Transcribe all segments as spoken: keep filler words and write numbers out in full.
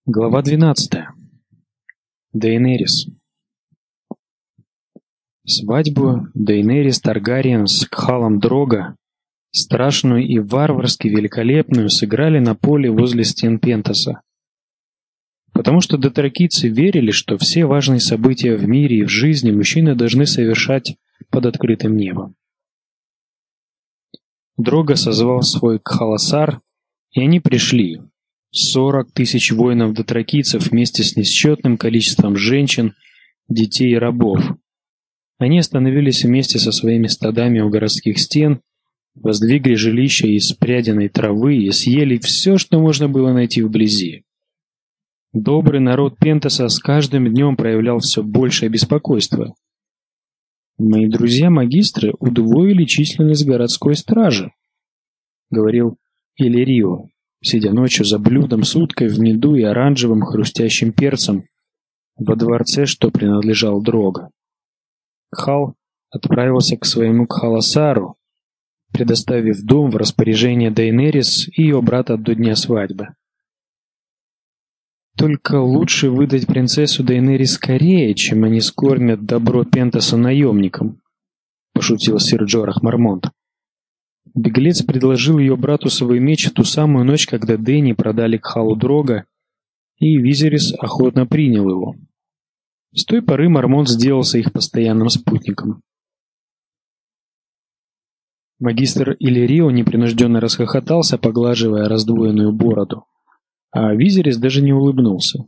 Глава двенадцатая. Дейенерис. Свадьбу Дейенерис Таргариен с Кхалом Дрога, страшную и варварски великолепную, сыграли на поле возле стен Пентаса. Потому что дотракийцы верили, что все важные события в мире и в жизни мужчины должны совершать под открытым небом. Дрога созвал свой Кхаласар, и они пришли. Сорок тысяч воинов-дотракийцев вместе с несчетным количеством женщин, детей и рабов. Они остановились вместе со своими стадами у городских стен, воздвигли жилища из прядиной травы и съели все, что можно было найти вблизи. Добрый народ Пентаса с каждым днем проявлял все большее беспокойство. «Мои друзья-магистры удвоили численность городской стражи», — говорил Иллирио, сидя ночью за блюдом с уткой в меду и оранжевым хрустящим перцем во дворце, что принадлежал Дрога. Кхал отправился к своему Кхаласару, предоставив дом в распоряжение Дейенерис и ее брата до дня свадьбы. «Только лучше выдать принцессу Дейенерис скорее, чем они скормят добро Пентаса наемникам», — пошутил сир Джорах Мармонт. Беглец предложил ее брату свой меч в ту самую ночь, когда Дэнни продали Кхалу Дрога, и Визерис охотно принял его. С той поры Мармонт сделался их постоянным спутником. Магистр Иллирио непринужденно расхохотался, поглаживая раздвоенную бороду, а Визерис даже не улыбнулся.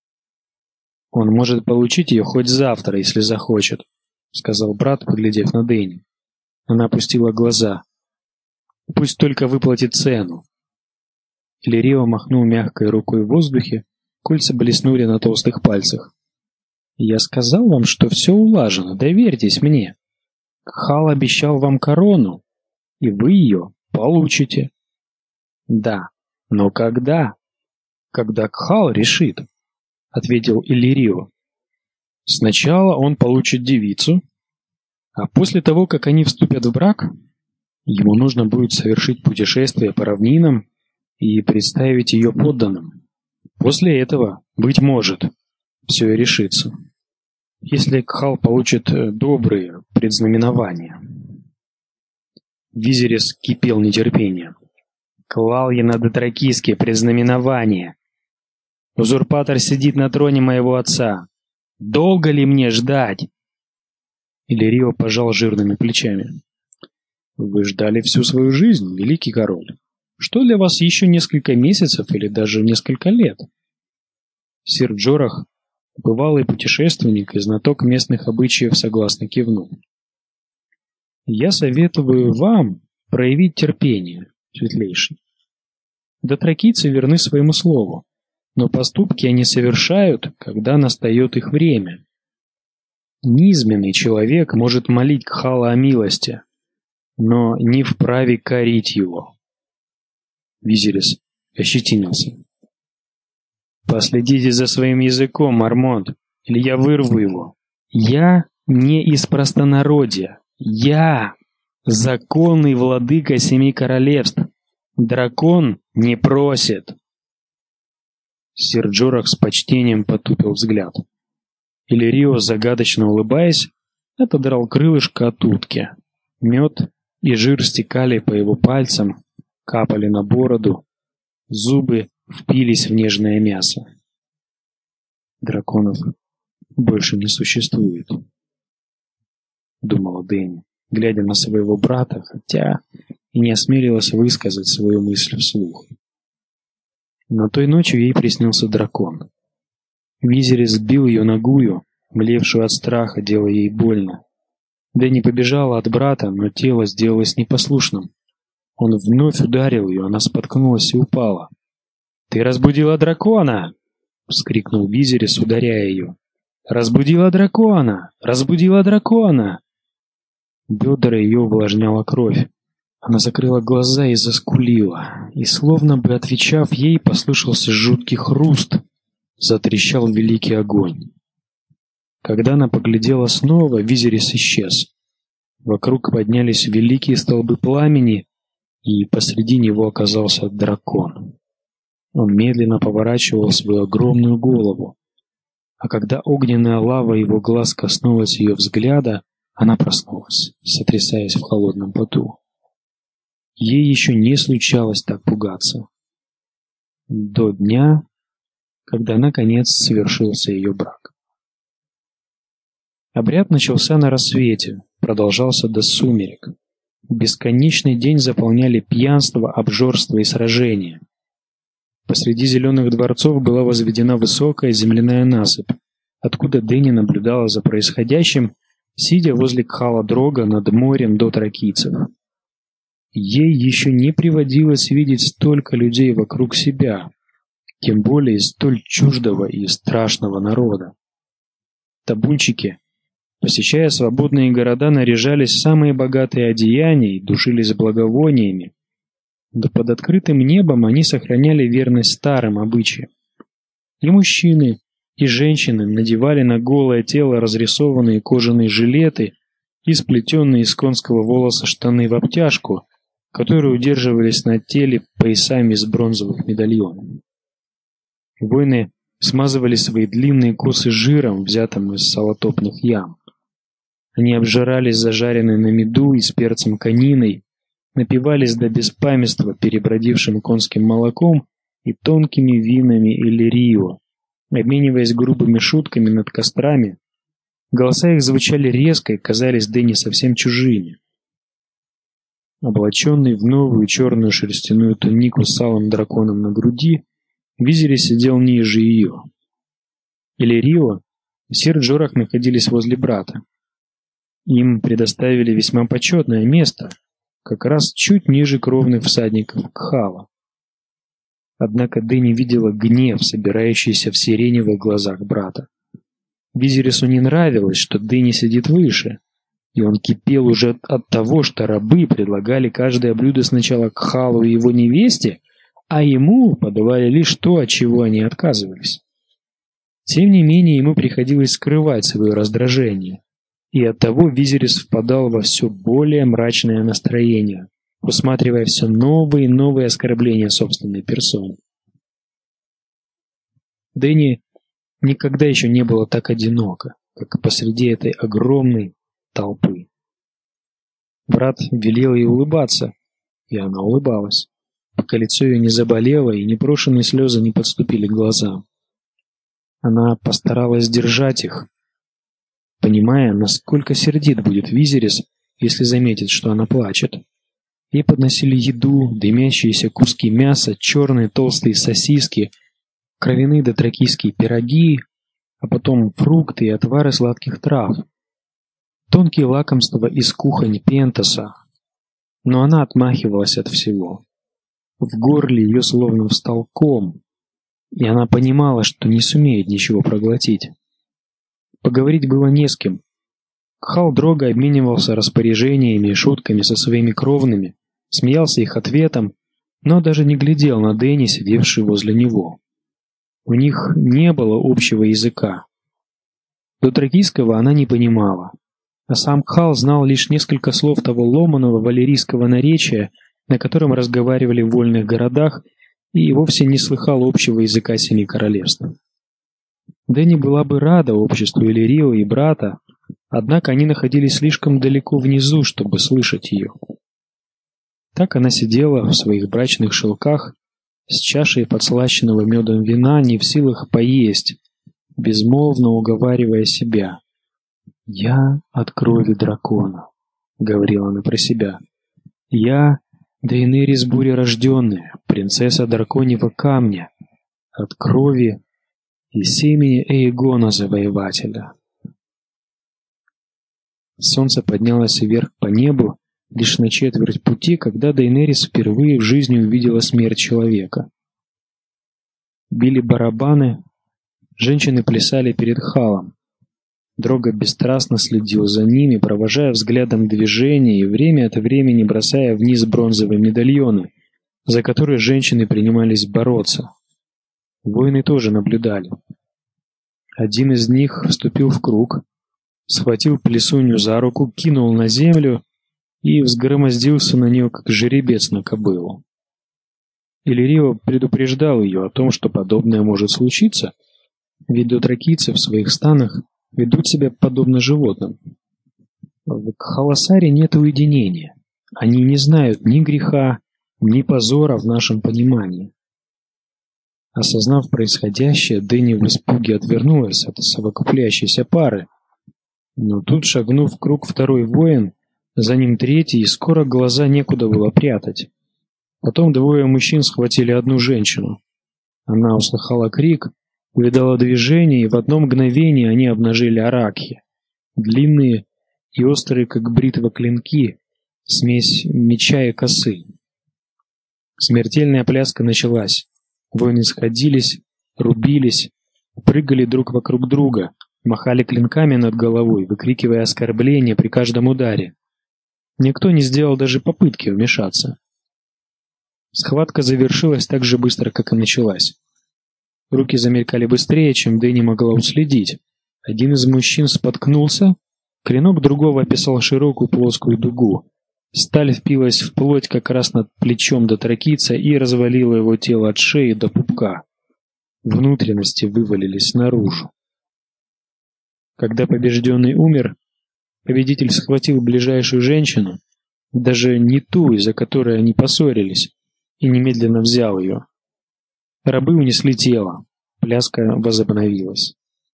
«Он может получить ее хоть завтра, если захочет», — сказал брат, поглядев на Дэнни. Она опустила глаза. «Пусть только выплатит цену». Иллирио махнул мягкой рукой в воздухе, кольца блеснули на толстых пальцах. «Я сказал вам, что все улажено, доверьтесь мне. Кхал обещал вам корону, и вы ее получите». «Да, но когда?» «Когда Кхал решит», — ответил Иллирио. «Сначала он получит девицу, а после того, как они вступят в брак, ему нужно будет совершить путешествие по равнинам и представить ее подданным. После этого, быть может, все и решится. Если Кхал получит добрые предзнаменования». Визерис кипел нетерпением. «Клал я на дотракийские предзнаменования. Узурпатор сидит на троне моего отца. Долго ли мне ждать?» Иллирио пожал жирными плечами. «Вы ждали всю свою жизнь, великий король. Что для вас еще несколько месяцев или даже несколько лет?» Сир Джорах, бывалый путешественник и знаток местных обычаев, согласно кивнул. «Я советую вам проявить терпение, светлейший. Дотракийцы верны своему слову, но поступки они совершают, когда настает их время. Низменный человек может молить Кхала о милости, но не вправе корить его». Визерис ощетинился. «Последите за своим языком, Мармонт, или я вырву его. Я не из простонародья. Я законный владыка семи королевств. Дракон не просит». Сир Джорах с почтением потупил взгляд. Иллирио, загадочно улыбаясь, отодрал крылышко от утки. Мед и жир стекали по его пальцам, капали на бороду, зубы впились в нежное мясо. «Драконов больше не существует», — думала Дэнни, глядя на своего брата, хотя и не осмелилась высказать свою мысль вслух. Но той ночью ей приснился дракон. Визерис сбил ее нагую, млевшую от страха, делая ей больно. Дэнни побежала от брата, но тело сделалось непослушным. Он вновь ударил ее, она споткнулась и упала. «Ты разбудила дракона!» — вскрикнул Визерис, ударяя ее. «Разбудила дракона! Разбудила дракона!» Бедра ее увлажняла кровь. Она закрыла глаза и заскулила, и, словно бы отвечав ей, послышался жуткий хруст, затрещал великий огонь. Когда она поглядела снова, Визерис исчез. Вокруг поднялись великие столбы пламени, и посреди него оказался дракон. Он медленно поворачивал свою огромную голову, а когда огненная лава его глаз коснулась ее взгляда, она проснулась, сотрясаясь в холодном поту. Ей еще не случалось так пугаться. До дня, когда наконец совершился ее брак. Обряд начался на рассвете, продолжался до сумерек. Бесконечный день заполняли пьянство, обжорство и сражения. Посреди зеленых дворцов была возведена высокая земляная насыпь, откуда Дэнни наблюдала за происходящим, сидя возле Кхала-Дрога над морем дотракийцев. Ей еще не приводилось видеть столько людей вокруг себя, тем более столь чуждого и страшного народа. Табунчики, посещая свободные города, наряжались в самые богатые одеяния и душились благовониями. Да под открытым небом они сохраняли верность старым обычаям. И мужчины, и женщины надевали на голое тело разрисованные кожаные жилеты и сплетенные из конского волоса штаны в обтяжку, которые удерживались на теле поясами из бронзовых медальонов. Воины смазывали свои длинные косы жиром, взятым из салотопных ям. Они обжирались зажаренной на меду и с перцем кониной, напивались до беспамятства перебродившим конским молоком и тонкими винами Иллирио, обмениваясь грубыми шутками над кострами. Голоса их звучали резко и казались Дэнни совсем чужими. Облаченный в новую черную шерстяную тунику с алым драконом на груди, Визерис сидел ниже ее. Иллирио и Сир Джорах находились возле брата. Им предоставили весьма почетное место, как раз чуть ниже кровных всадников Кхала. Однако Дэнни видела гнев, собирающийся в сиреневых глазах брата. Визерису не нравилось, что Дэнни сидит выше, и он кипел уже от того, что рабы предлагали каждое блюдо сначала Кхалу и его невесте, а ему подавали лишь то, от чего они отказывались. Тем не менее, ему приходилось скрывать свое раздражение, и оттого Визерис впадал во все более мрачное настроение, усматривая все новые и новые оскорбления собственной персоны. Дэнни никогда еще не было так одиноко, как посреди этой огромной толпы. Брат велел ей улыбаться, и она улыбалась, пока лицо ее не заболело и непрошенные слезы не подступили к глазам. Она постаралась сдержать их, понимая, насколько сердит будет Визерис, если заметит, что она плачет. Ей подносили еду, дымящиеся куски мяса, черные толстые сосиски, кровяные дотракийские пироги, а потом фрукты и отвары сладких трав, тонкие лакомства из кухонь Пентаса. Но она отмахивалась от всего. В горле ее словно встал ком, и она понимала, что не сумеет ничего проглотить. Поговорить было не с кем. Кхал-Дрога обменивался распоряжениями и шутками со своими кровными, смеялся их ответом, но даже не глядел на Дэнни, сидевшую возле него. У них не было общего языка. Дотракийского она не понимала, а сам Кхал знал лишь несколько слов того ломаного валерийского наречия, на котором разговаривали в вольных городах, и вовсе не слыхал общего языка семи королевств. Дэнни была бы рада обществу Иллирио и брата, однако они находились слишком далеко внизу, чтобы слышать ее. Так она сидела в своих брачных шелках с чашей подслащенного медом вина, не в силах поесть, безмолвно уговаривая себя. «Я от крови дракона», — говорила она про себя. «Я Дейенерис бурерожденная, принцесса драконьего камня, от крови и семени Эйгона завоевателя». Солнце поднялось вверх по небу лишь на четверть пути, когда Дейенерис впервые в жизни увидела смерть человека. Били барабаны, женщины плясали перед Халом. Дрога бесстрастно следил за ними, провожая взглядом движения и время от времени бросая вниз бронзовые медальоны, за которые женщины принимались бороться. Воины тоже наблюдали. Один из них вступил в круг, схватил плесунью за руку, кинул на землю и взгромоздился на нее, как жеребец на кобылу. Иллирио предупреждал ее о том, что подобное может случиться, ведь дотракийцы в своих станах ведут себя подобно животным. В Кхаласаре нет уединения. Они не знают ни греха, ни позора в нашем понимании. Осознав происходящее, Дэнни в испуге отвернулась от совокупляющейся пары. Но тут, шагнув в круг второй воин, за ним третий, и скоро глаза некуда было прятать. Потом двое мужчин схватили одну женщину. Она услыхала крик, увидала движение, и в одно мгновение они обнажили аракхи. Длинные и острые, как бритва, клинки, смесь меча и косы. Смертельная пляска началась. Воины сходились, рубились, прыгали друг вокруг друга, махали клинками над головой, выкрикивая оскорбления при каждом ударе. Никто не сделал даже попытки вмешаться. Схватка завершилась так же быстро, как и началась. Руки замелькали быстрее, чем Дэнни могла уследить. Один из мужчин споткнулся, клинок другого описал широкую плоскую дугу. Сталь впилась в плоть как раз над плечом дотракийца и развалила его тело от шеи до пупка. Внутренности вывалились наружу. Когда побежденный умер, победитель схватил ближайшую женщину, даже не ту, из-за которой они поссорились, и немедленно взял ее. Рабы унесли тело. Пляска возобновилась.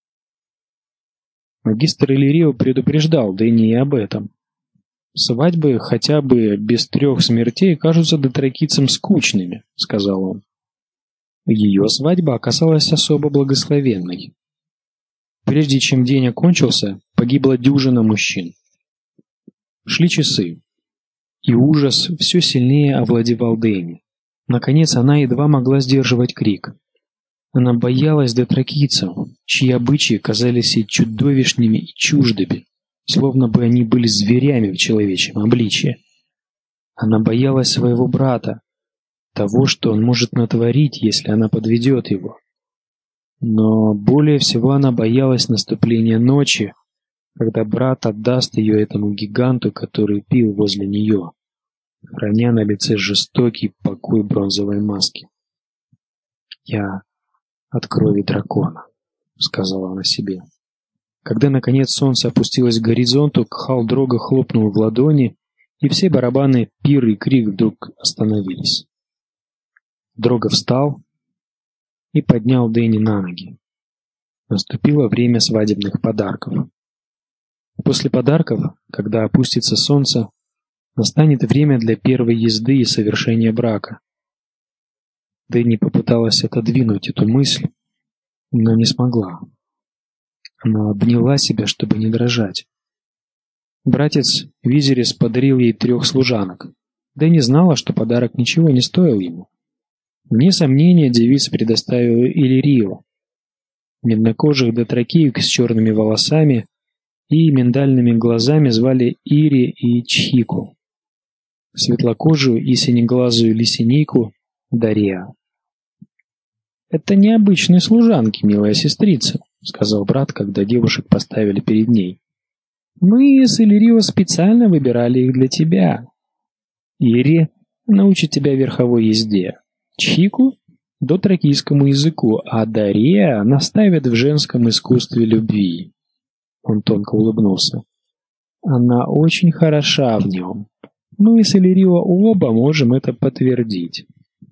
Магистр Иллирио предупреждал Дэнни и об этом. «Свадьбы хотя бы без трех смертей кажутся дотракийцам скучными», — сказал он. Ее свадьба оказалась особо благословенной. Прежде чем день окончился, погибла дюжина мужчин. Шли часы, и ужас все сильнее овладевал Дэнни. Наконец она едва могла сдерживать крик. Она боялась дотракийцев, чьи обычаи казались ей чудовищными и чуждыми, словно бы они были зверями в человечьем обличье. Она боялась своего брата, того, что он может натворить, если она подведет его. Но более всего она боялась наступления ночи, когда брат отдаст ее этому гиганту, который пил возле нее, храня на лице жестокий покой бронзовой маски. «Я от крови дракона», — сказала она себе. Когда, наконец, солнце опустилось к горизонту, Кхал-Дрога хлопнул в ладони, и все барабаны, пир и крик вдруг остановились. Дрога встал и поднял Дэнни на ноги. Наступило время свадебных подарков. После подарков, когда опустится солнце, настанет время для первой езды и совершения брака. Дэнни попыталась отодвинуть эту мысль, но не смогла. Она обняла себя, чтобы не дрожать. Братец Визерис подарил ей трех служанок. Дэнни знала, что подарок ничего не стоил ему. Вне сомнения, девиц предоставила Иллирио. Меднокожих дотракиек с черными волосами и миндальными глазами звали Ири и Чхику. Светлокожую и синеглазую лисинику — Дария. «Это необычные служанки, милая сестрица», — сказал брат, когда девушек поставили перед ней. «Мы с Иллирио специально выбирали их для тебя. Ири научит тебя верховой езде, Чхику — дотракийскому языку, а Дария наставит в женском искусстве любви». Он тонко улыбнулся. «Она очень хороша в нем. Мы с Иллирио оба можем это подтвердить».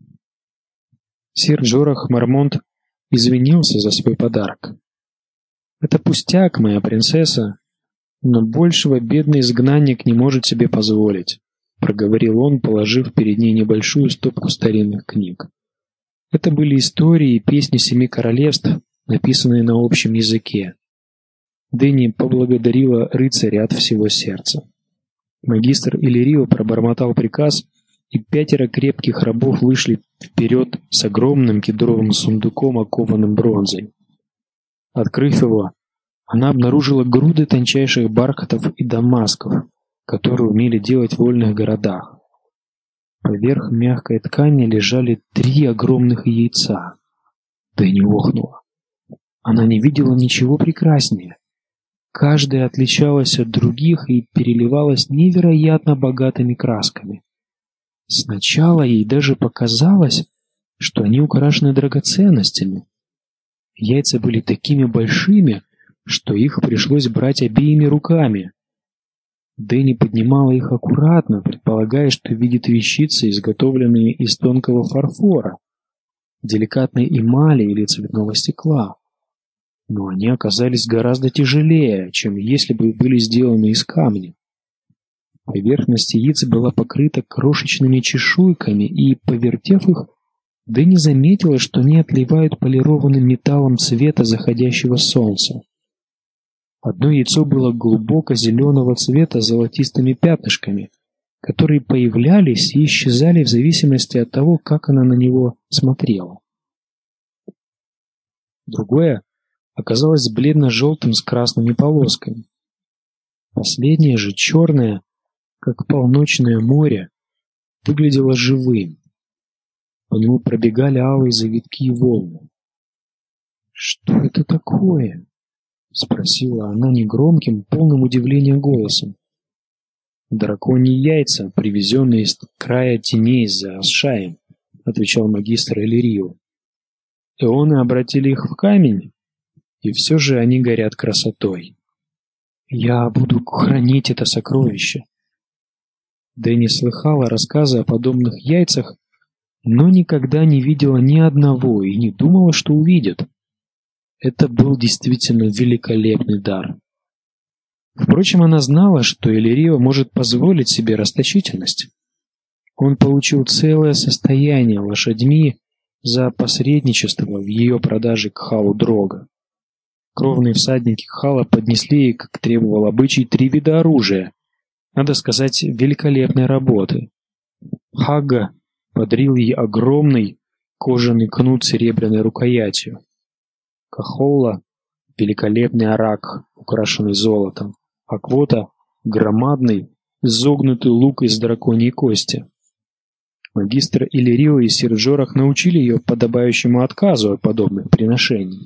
Сир Джорах Мармонт извинился за свой подарок. «Это пустяк, моя принцесса, но большего бедный изгнанник не может себе позволить», — проговорил он, положив перед ней небольшую стопку старинных книг. Это были истории и песни семи королевств, написанные на общем языке. Дэнни поблагодарила рыцаря от всего сердца. Магистр Иллирио пробормотал приказ, и пятеро крепких рабов вышли вперед с огромным кедровым сундуком, окованным бронзой. Открыв его, она обнаружила груды тончайших бархатов и дамасков, которые умели делать в вольных городах. Поверх мягкой ткани лежали три огромных яйца. Дэнни охнула. Она не видела ничего прекраснее. Каждая отличалась от других и переливалась невероятно богатыми красками. Сначала ей даже показалось, что они украшены драгоценностями. Яйца были такими большими, что их пришлось брать обеими руками. Дэнни поднимала их аккуратно, предполагая, что видит вещицы, изготовленные из тонкого фарфора, деликатной эмали или цветного стекла. Но они оказались гораздо тяжелее, чем если бы были сделаны из камня. Поверхность яиц была покрыта крошечными чешуйками, и, повертев их, Дэнни заметила, что они отливают полированным металлом цвета заходящего солнца. Одно яйцо было глубоко зеленого цвета с золотистыми пятнышками, которые появлялись и исчезали в зависимости от того, как она на него смотрела. Другое оказалось бледно-желтым с красными полосками. Последнее же, черное, как полночное море, выглядело живым. По нему пробегали алые завитки и волны. «Что это такое?» — спросила она негромким, полным удивления голосом. «Драконьи яйца, привезенные из края теней за Асшаем», — отвечал магистр Элирио. «Эоны обратили их в камень, и все же они горят красотой. Я буду хранить это сокровище». Дэнни слыхала рассказы о подобных яйцах, но никогда не видела ни одного и не думала, что увидит. Это был действительно великолепный дар. Впрочем, она знала, что Элирио может позволить себе расточительность. Он получил целое состояние лошадьми за посредничество в ее продаже к Халу Дрога. Кровные всадники Хала поднесли ей, как требовал обычай, три вида оружия, надо сказать, великолепной работы. Хагга подарил ей огромный кожаный кнут с серебряной рукоятью. Кахолла — великолепный арак, украшенный золотом, а Квота — громадный, изогнутый лук из драконьей кости. Магистр Элирио и сир Джорах научили ее подобающему отказу от подобных приношений.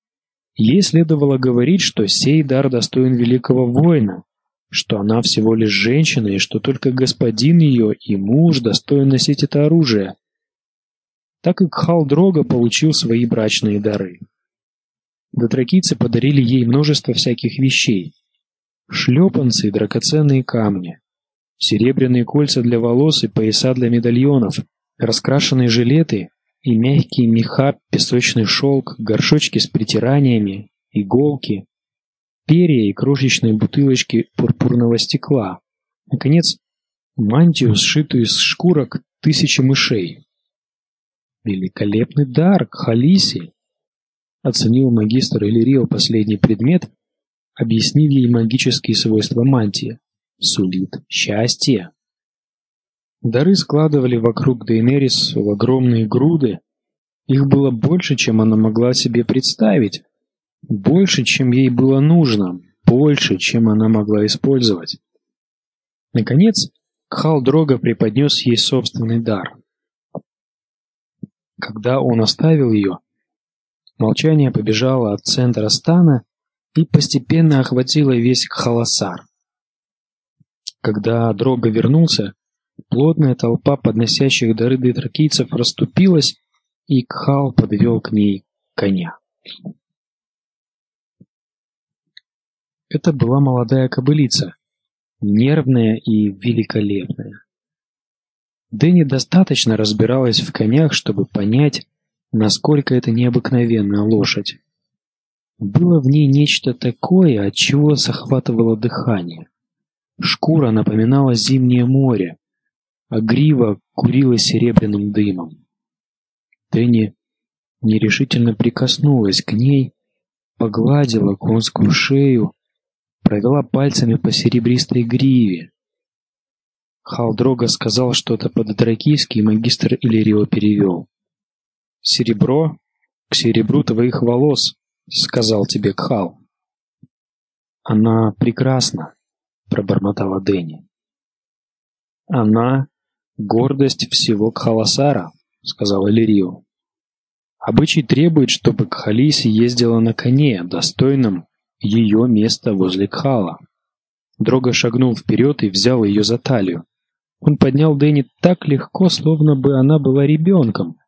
Ей следовало говорить, что сей дар достоин великого воина, что она всего лишь женщина и что только господин ее и муж достоин носить это оружие. Так и Кхал Дрога получил свои брачные дары. Дотракийцы подарили ей множество всяких вещей: шлепанцы и драгоценные камни, серебряные кольца для волос и пояса для медальонов, раскрашенные жилеты и мягкие меха, песочный шелк, горшочки с притираниями, иголки, перья и крошечные бутылочки пурпурного стекла. Наконец, мантию, сшитую из шкурок тысячи мышей. «Великолепный дар, Кхалиси!» — оценил магистр Элирио последний предмет, объяснив ей магические свойства мантии. «Сулит счастье». Дары складывали вокруг Дейнерис в огромные груды. Их было больше, чем она могла себе представить, больше, чем ей было нужно, больше, чем она могла использовать. Наконец, Кхал Дрога преподнес ей собственный дар. Когда он оставил ее, молчание побежало от центра стана и постепенно охватило весь Кхаласар. Когда Дрога вернулся, плотная толпа подносящих дары дотракийцев расступилась, и Кхал подвел к ней коня. Это была молодая кобылица, нервная и великолепная. Дэнни достаточно разбиралась в конях, чтобы понять, насколько это необыкновенная лошадь. Было в ней нечто такое, от чего захватывало дыхание. Шкура напоминала зимнее море, а грива курилась серебряным дымом. Дэнни нерешительно прикоснулась к ней, погладила конскую шею, провела пальцами по серебристой гриве. Кхал Дрога сказал что-то по-дотракийски, и магистр Элирио перевел. «Серебро к серебру твоих волос», — сказал тебе Кхал. «Она прекрасна», — пробормотала Дэнни. «Она — гордость всего Кхаласара», — сказал Элирио. «Обычай требует, чтобы Кхалиси ездила на коне, достойном ее места возле Кхала». Дрога шагнул вперед и взял ее за талию. Он поднял Дэнни так легко, словно бы она была ребенком,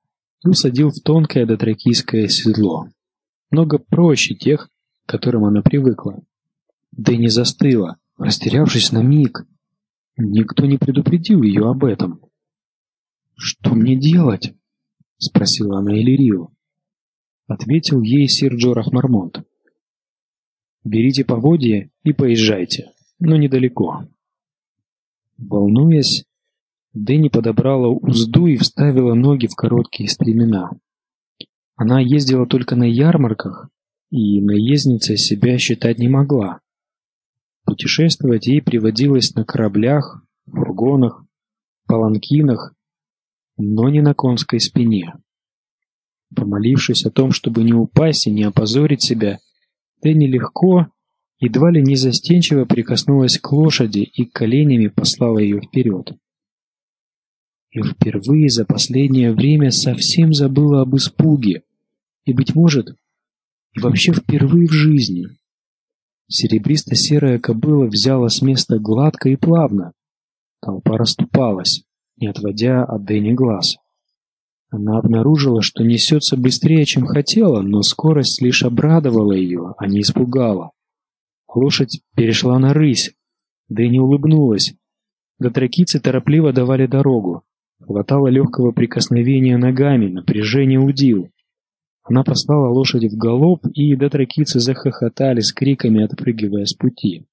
и усадил в тонкое дотракийское седло. Много проще тех, к которым она привыкла. Дэнни застыла, растерявшись на миг. Никто не предупредил ее об этом. «Что мне делать?» — спросила она Иллирию. Ответил ей сир Джорах Мармонт. «Берите поводья и поезжайте, но недалеко». Волнуясь, Дэнни подобрала узду и вставила ноги в короткие стремена. Она ездила только на ярмарках, и наездницей себя считать не могла. Путешествовать ей приводилось на кораблях, фургонах, паланкинах, но не на конской спине. Помолившись о том, чтобы не упасть и не опозорить себя, Дэнни легко, едва ли не застенчиво прикоснулась к лошади и коленями послала ее вперед. И впервые за последнее время совсем забыла об испуге, и, быть может, и вообще впервые в жизни. Серебристо-серая кобыла взяла с места гладко и плавно. Толпа расступалась, не отводя от Дэнни глаз. Она обнаружила, что несется быстрее, чем хотела, но скорость лишь обрадовала ее, а не испугала. Лошадь перешла на рысь. Дэнни улыбнулась. Дотракийцы торопливо давали дорогу. Хватало легкого прикосновения ногами, напряжение удил. Она послала лошадь в галоп, и дотракийцы захохотали с криками, отпрыгивая с пути.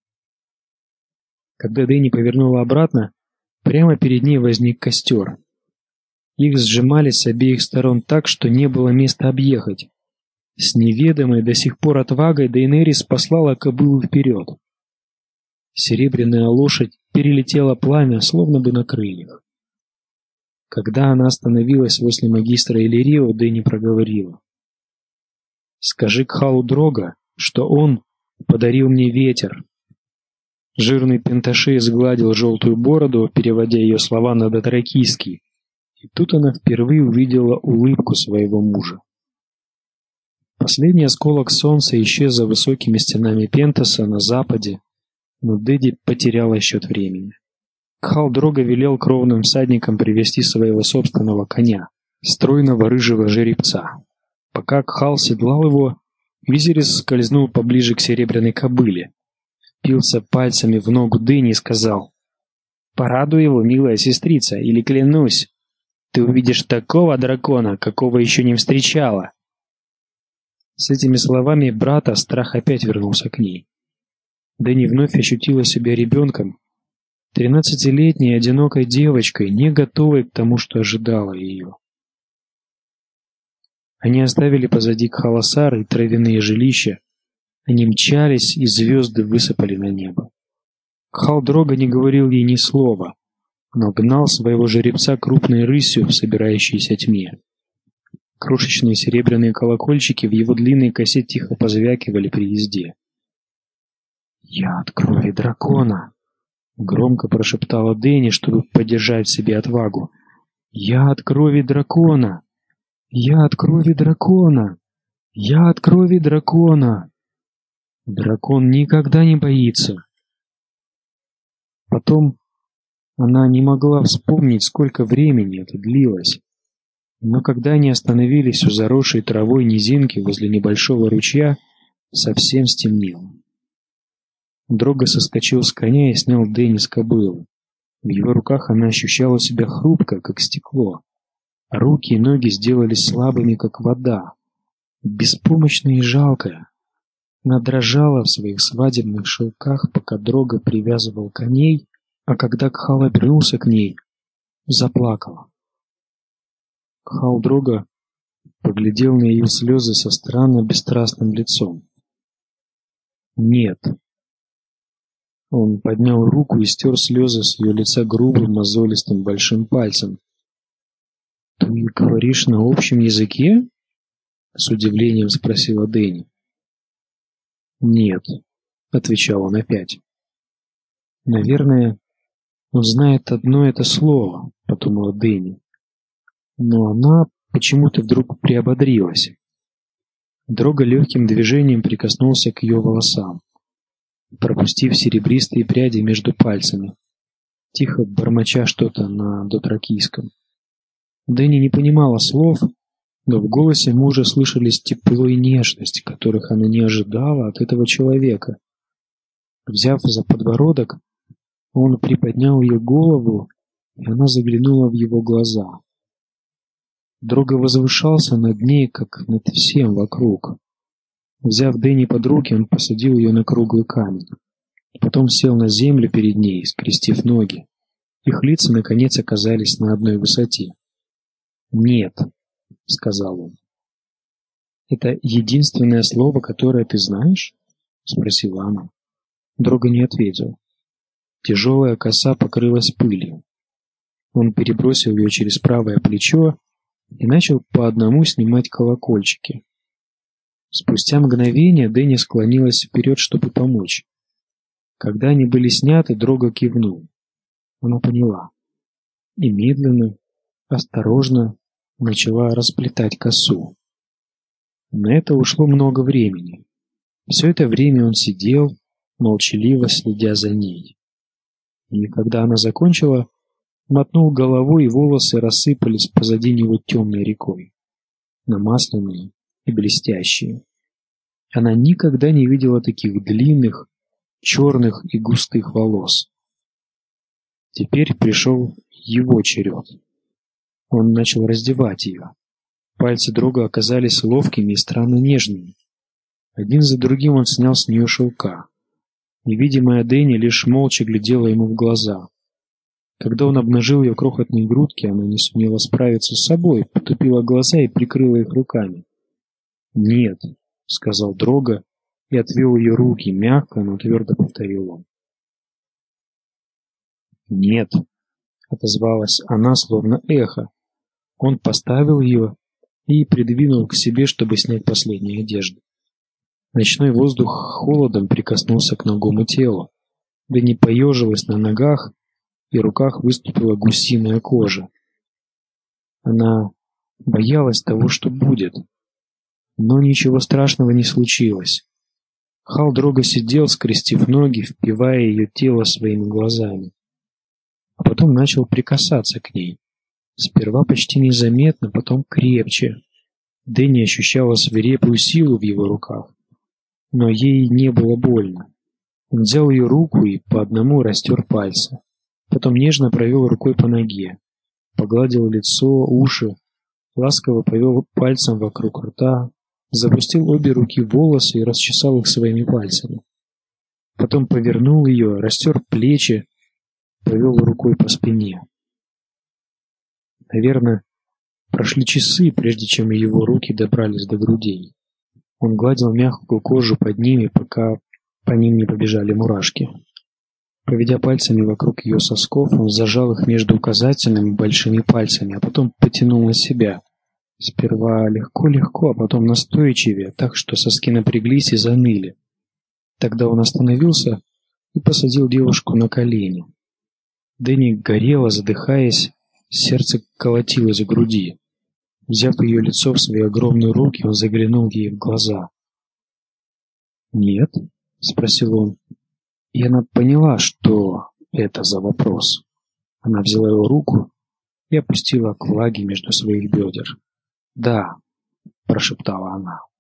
Когда Дэнни повернула обратно, прямо перед ней возник костер. Их сжимали с обеих сторон так, что не было места объехать. С неведомой до сих пор отвагой Дейнерис послала кобылу вперед. Серебряная лошадь перелетела пламя, словно бы на крыльях. Когда она остановилась возле магистра Иллирио, Дэнни проговорила: «Скажи Кхалу Дрога, что он подарил мне ветер». Жирный Пенташей сгладил желтую бороду, переводя ее слова на дотракийский. И тут она впервые увидела улыбку своего мужа. Последний осколок солнца исчез за высокими стенами Пентаса на западе, но Дэдди потеряла счет времени. Кхал Дрога велел кровным всадникам привести своего собственного коня, стройного рыжего жеребца. Пока Кхал седлал его, Визерис скользнул поближе к серебряной кобыле, впился пальцами в ногу Дэнни и сказал: «Порадуй его, милая сестрица, или клянусь, ты увидишь такого дракона, какого еще не встречала». С этими словами брата страх опять вернулся к ней. Дэнни вновь ощутила себя ребенком, тринадцатилетней одинокой девочкой, не готовой к тому, что ожидало ее. Они оставили позади Кхаласар и травяные жилища. Они мчались, и звезды высыпали на небо. Кхал Дрога не говорил ей ни слова, но гнал своего жеребца крупной рысью в собирающейся тьме. Крошечные серебряные колокольчики в его длинной косе тихо позвякивали при езде. «Я от крови дракона!» — громко прошептала Дэнни, чтобы поддержать в себе отвагу. «Я от крови дракона! Я от крови дракона! Я от крови дракона!» Дракон никогда не боится. Потом она не могла вспомнить, сколько времени это длилось. Но когда они остановились у заросшей травой низинки возле небольшого ручья, совсем стемнело. Дрога соскочил с коня и снял Дэнни с кобылы. В его руках она ощущала себя хрупко, как стекло. Руки и ноги сделались слабыми, как вода. Беспомощная и жалкая. Она дрожала в своих свадебных шелках, пока Дрога привязывал коней, а когда Кхал обернулся к ней, заплакала. Кхал Дрога поглядел на ее слезы со странно бесстрастным лицом. «Нет». Он поднял руку и стер слезы с ее лица грубым, мозолистым большим пальцем. «Ты говоришь на общем языке?» — с удивлением спросила Дэнни. «Нет», — отвечал он опять. «Наверное, он знает одно это слово», — подумала Дэнни. Но она почему-то вдруг приободрилась. Дрога легким движением прикоснулся к ее волосам, пропустив серебристые пряди между пальцами, тихо бормоча что-то на дотракийском. Дэнни не понимала слов, но в голосе мужа слышались тепло и нежность, которых она не ожидала от этого человека. Взяв за подбородок, он приподнял ее голову, и она заглянула в его глаза. Дрога возвышался над ней, как над всем вокруг. Взяв Дэнни под руки, он посадил ее на круглый камень. Потом сел на землю перед ней, скрестив ноги. Их лица, наконец, оказались на одной высоте. «Нет», — сказал он. «Это единственное слово, которое ты знаешь?» — спросила она. Дрога не ответил. Тяжелая коса покрылась пылью. Он перебросил ее через правое плечо и начал по одному снимать колокольчики. Спустя мгновение Дэнни склонилась вперед, чтобы помочь. Когда они были сняты, Дрога кивнул. Она поняла. И медленно, осторожно начала расплетать косу. На это ушло много времени. Все это время он сидел, молчаливо следя за ней. И когда она закончила, мотнул головой, и волосы рассыпались позади него темной рекой, намасленные и блестящие. Она никогда не видела таких длинных, черных и густых волос. Теперь пришел его черед. Он начал раздевать ее. Пальцы Дрога оказались ловкими и странно нежными. Один за другим он снял с нее шелка. Невидимая Дэнни лишь молча глядела ему в глаза. Когда он обнажил ее крохотные грудки, она не сумела справиться с собой, потупила глаза и прикрыла их руками. «Нет», — сказал Дрога и отвел ее руки, мягко, но твердо повторил он. «Нет», — отозвалась она, словно эхо. Он поставил ее и придвинул к себе, чтобы снять последние одежды. Ночной воздух холодом прикоснулся к ногому телу. Дэнни поежилась на ногах, и в руках выступила гусиная кожа. Она боялась того, что будет. Но ничего страшного не случилось. Хал Дрога сидел, скрестив ноги, впивая ее тело своими глазами. А потом начал прикасаться к ней. Сперва почти незаметно, потом крепче. Дэнни ощущала свирепую силу в его руках. Но ей не было больно. Он взял ее руку и по одному растер пальцы. Потом нежно провел рукой по ноге. Погладил лицо, уши. Ласково повел пальцем вокруг рта. Запустил обе руки в волосы и расчесал их своими пальцами. Потом повернул ее, растер плечи, повел рукой по спине. Наверное, прошли часы, прежде чем его руки добрались до грудей. Он гладил мягкую кожу под ними, пока по ним не побежали мурашки. Проведя пальцами вокруг ее сосков, он зажал их между указательными и большими пальцами, а потом потянул на себя. Сперва легко-легко, а потом настойчивее, так что соски напряглись и заныли. Тогда он остановился и посадил девушку на колени. Дэнни горела, задыхаясь, сердце колотилось в груди. Взяв ее лицо в свои огромные руки, он заглянул ей в глаза. «Нет?» — спросил он. И она поняла, что это за вопрос. Она взяла его руку и опустила к влаге между своих бедер. «Да», — прошептала она.